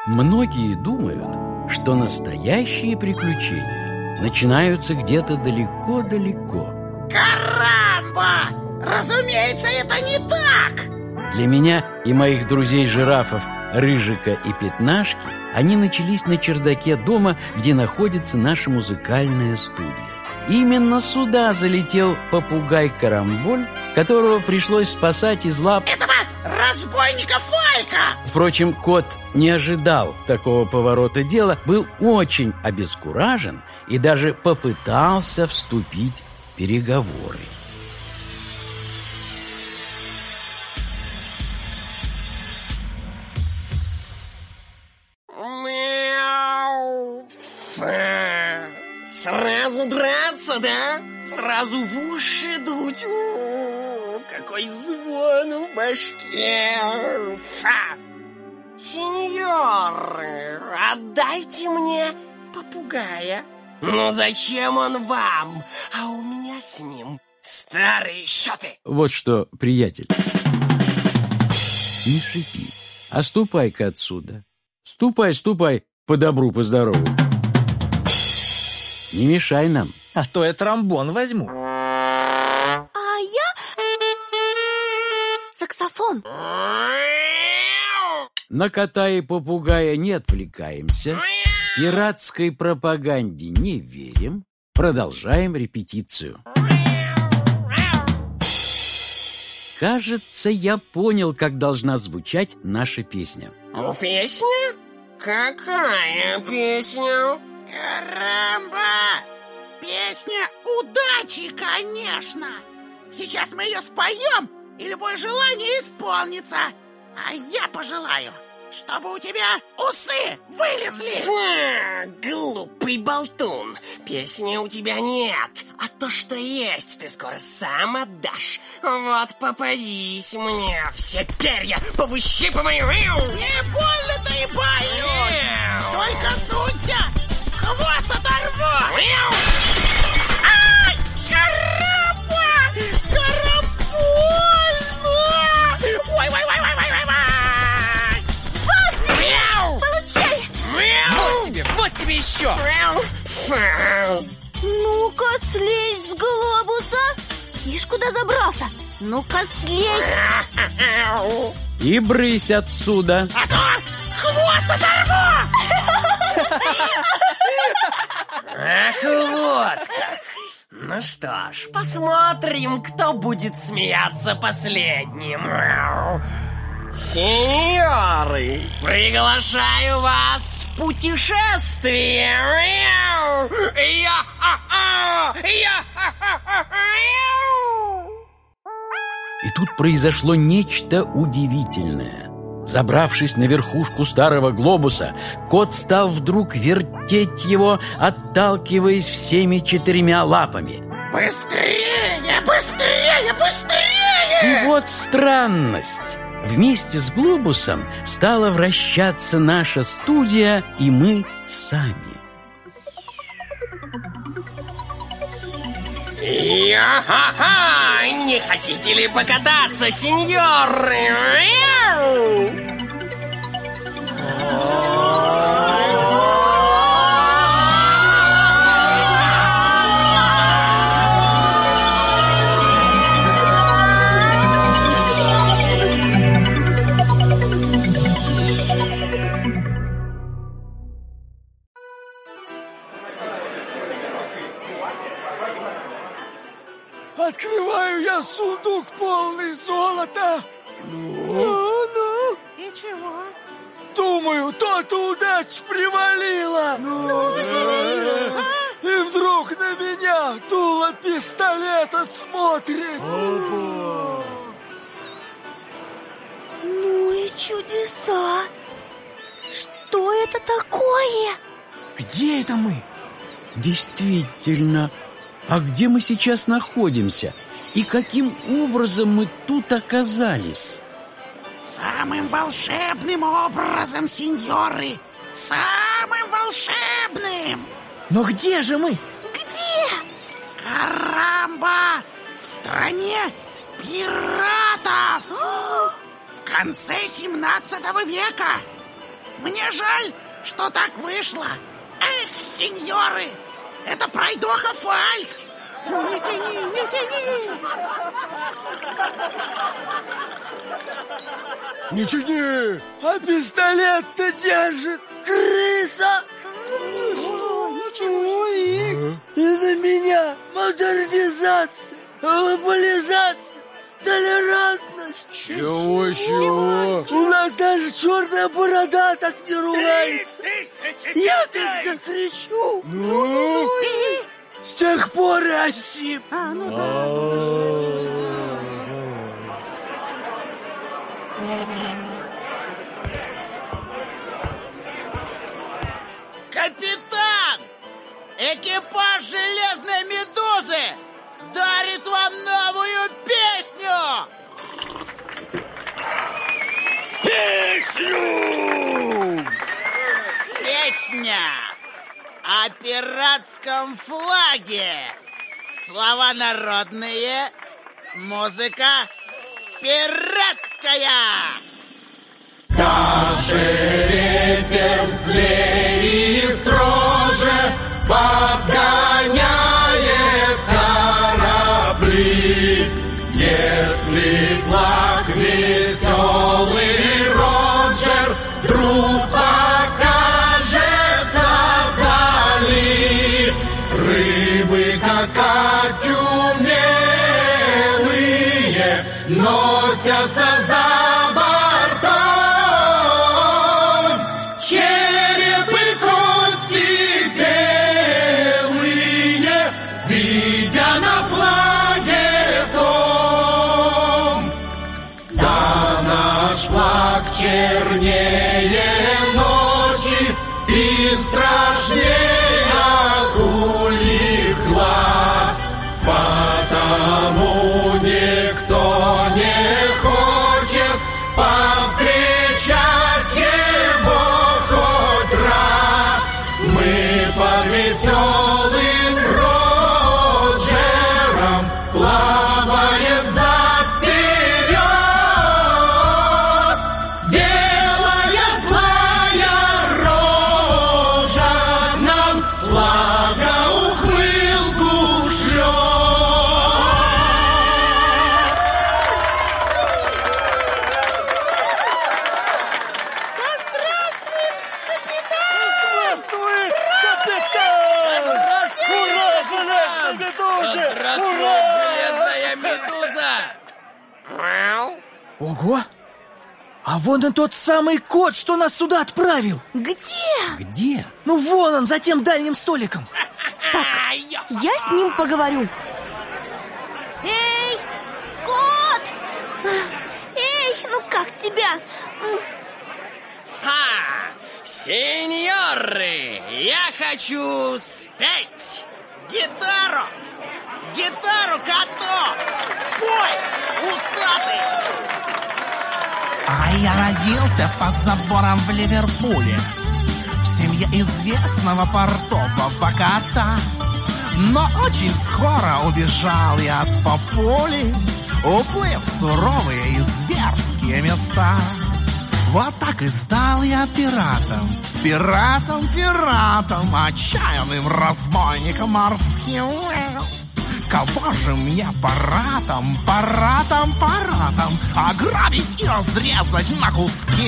Многие думают, что настоящие приключения начинаются где-то далеко-далеко. Карамба! Разумеется, это не так! Для меня и моих друзей-жирафов Рыжика и Пятнашки они начались на чердаке дома, где находится наша музыкальная студия. Именно сюда залетел попугай Карамболь, которого пришлось спасать из лап этого разбойника Фалька! Впрочем, кот не ожидал такого поворота дела, был очень обескуражен и даже попытался вступить в переговоры. Сразу драться, да? Сразу в уши дуть? Какой звон в башке! Фа! Сеньоры, отдайте мне попугая. Ну зачем он вам? А у меня с ним старые счеты. Вот что, приятель, не шипи, а ступай-ка отсюда. Ступай, по добру, по здорову. Не мешай нам. А то я тромбон возьму. А я саксофон. На кота и попугая не отвлекаемся, пиратской пропаганде не верим, продолжаем репетицию. Кажется, я понял, как должна звучать наша песня. Песня? Какая песня? Карамба! Песня удачи, конечно! Сейчас мы ее споем, и любое желание исполнится. А я пожелаю, чтобы у тебя усы вылезли. Фу, глупый болтун. Песни у тебя нет, а то, что есть, ты скоро сам отдашь. Вот попадись мне, все перья повыщипывай. Не больно-то и боюсь. Только сунься, хвост оторву. Ай, Карамба! Карамболь! Ой. Получай! Вот тебе еще! Ну-ка, слезь с глобуса. Ишь, куда забрался? Ну-ка, слезь. И брысь отсюда. А то хвост оторву! Ах, вот как! Ну что ж, посмотрим, кто будет смеяться последним. Сеньоры, приглашаю вас в путешествие. И тут произошло нечто удивительное. Забравшись на верхушку старого глобуса, кот стал вдруг вертеть его, отталкиваясь всеми 4 лапами. Быстрее, быстрее, быстрее! И вот странность. Вместе с глобусом стала вращаться наша студия, и мы сами. Ха-ха! Не хотите ли покататься, сеньоры? Открываю я сундук полный золота. Ну? И чего? Думаю, то-то удача привалила. И вдруг на меня дуло пистолета смотрит. Ну и чудеса. Что это такое? Где это мы? Действительно, а где мы сейчас находимся? И каким образом мы тут оказались? Самым волшебным образом, сеньоры! Самым волшебным! Но где же мы? Где? Карамба! В стране пиратов! В конце 17 века! Мне жаль, что так вышло. Эх, сеньоры, это пройдоха Фальк. Ну, не тяни, не тяни. Не тяни! А пистолет-то держит крыса! Ничего. И на меня модернизация, глобализация, толерантность. Чего? У нас даже черная борода так не ругается. Я так закричу. Ну? С тех пор и осип. Ну да. Капитан! Экипаж Железной Медузы дарит вам новую песню! Песня о пиратском флаге. Слова народные, музыка пиратская. Даже ветер злее и строже подгоняет корабли. Если флаг веселый Роджер вдруг покажется вдали, рыбы, как очумелые, носятся за чернее ночи и страшнее акульих глаз, потому никто не хочет повстречать его хоть раз. Мы под веселым Роджером плаваем взад-вперед. Ого! А вон и тот самый кот, что нас сюда отправил. Где? Где? Ну вон он, за тем дальним столиком. Так, я с ним поговорю. Эй, кот! Эй, ну как тебя? Сеньоры, я хочу спеть. Гитару! Гитару, коту! Пой, усатый! А я родился под забором в Ливерпуле, в семье известного портового кота. Но очень скоро убежал я от папули, уплыв в суровые и зверские места. Вот так и стал я пиратом, пиратом, отчаянным разбойником морским. Кого же мне парадом ограбить и разрезать на куски?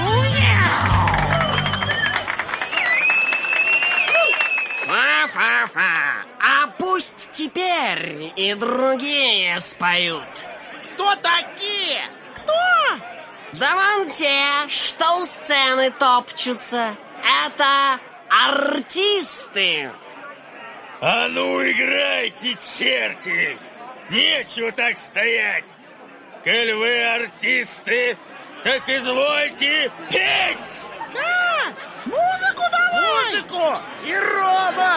Фа-фа-фа, а пусть теперь и другие споют. Кто такие? Да вон те, что у сцены топчутся. Это артисты. А ну играйте, черти! Нечего так стоять! Коль вы артисты, так извольте петь! Да! Музыку давай! Музыку! И Рома!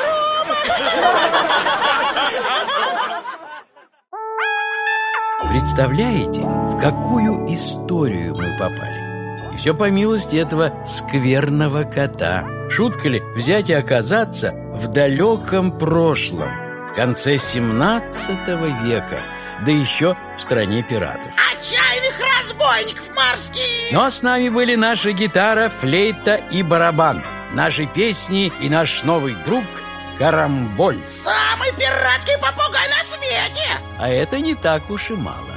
Представляете, в какую историю мы попали? И все по милости этого скверного кота. Шутка ли взять и оказаться в далеком прошлом, в конце 17 века, да еще в стране пиратов? Отчаянных разбойников морских. Но с нами были наша гитара, флейта и барабан, наши песни и наш новый друг Карамболь. Самый пиратский попугай на свете. А это не так уж и мало.